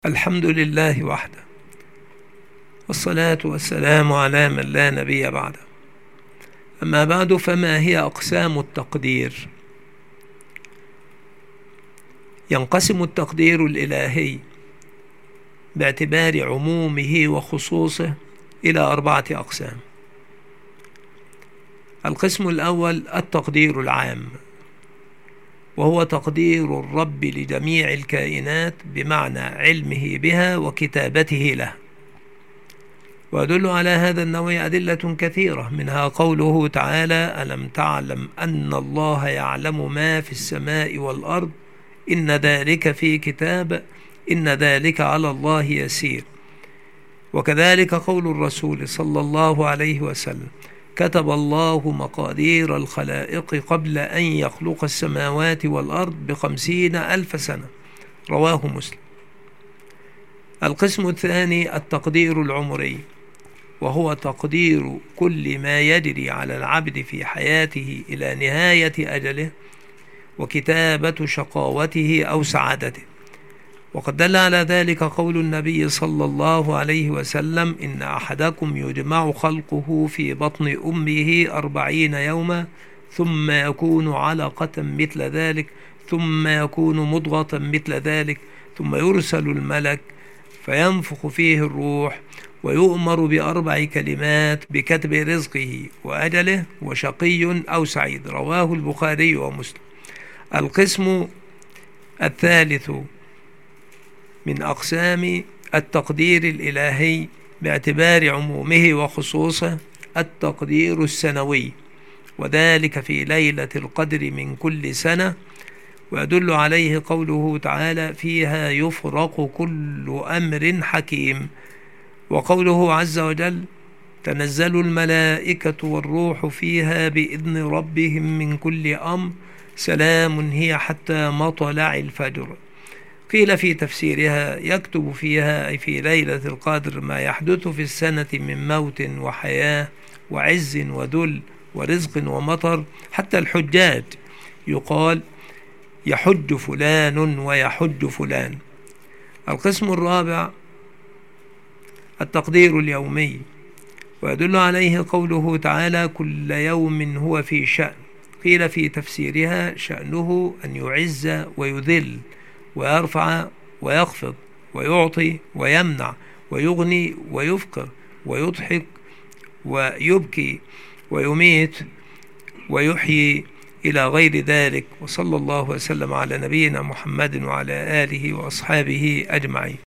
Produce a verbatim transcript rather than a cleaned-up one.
الحمد لله وحده، والصلاة والسلام على من لا نبي بعده. أما بعد، فما هي أقسام التقدير؟ ينقسم التقدير الإلهي باعتبار عمومه وخصوصه إلى أربعة أقسام. القسم الأول التقدير العام، وهو تقدير الرب لجميع الكائنات بمعنى علمه بها وكتابته لها. ويدل على هذا النوع أدلة كثيرة، منها قوله تعالى: ألم تعلم أن الله يعلم ما في السماء والأرض إن ذلك في كتاب إن ذلك على الله يسير. وكذلك قول الرسول صلى الله عليه وسلم: كتب الله مقادير الخلائق قبل أن يخلق السماوات والأرض بخمسين ألف سنة، رواه مسلم. القسم الثاني التقدير العمري، وهو تقدير كل ما يجري على العبد في حياته إلى نهاية أجله، وكتابة شقاوته أو سعادته. وقد دل على ذلك قول النبي صلى الله عليه وسلم: إن أحدكم يجمع خلقه في بطن أمه أربعين يوما ثم يكون علقة مثل ذلك ثم يكون مضغة مثل ذلك ثم يرسل الملك فينفخ فيه الروح ويؤمر بأربع كلمات بكتب رزقه وأجله وشقي أو سعيد، رواه البخاري ومسلم. القسم الثالث من أقسام التقدير الإلهي باعتبار عمومه وخصوصه التقدير السنوي، وذلك في ليلة القدر من كل سنة. ويدل عليه قوله تعالى: فيها يفرق كل أمر حكيم. وقوله عز وجل: تنزل الملائكة والروح فيها بإذن ربهم من كل أمر سلام هي حتى مطلع الفجر. قيل في تفسيرها: يكتب فيها أي في ليلة القدر ما يحدث في السنة من موت وحياة وعز وذل ورزق ومطر، حتى الحجاج يقال يحج فلان ويحج فلان. القسم الرابع التقدير اليومي، ويدل عليه قوله تعالى: كل يوم هو في شأن. قيل في تفسيرها: شأنه أن يعز ويذل ويرفع ويخفض ويعطي ويمنع ويغني ويفقر ويضحك ويبكي ويميت ويحيي إلى غير ذلك. وصلى الله وسلم على نبينا محمد وعلى آله وأصحابه أجمعين.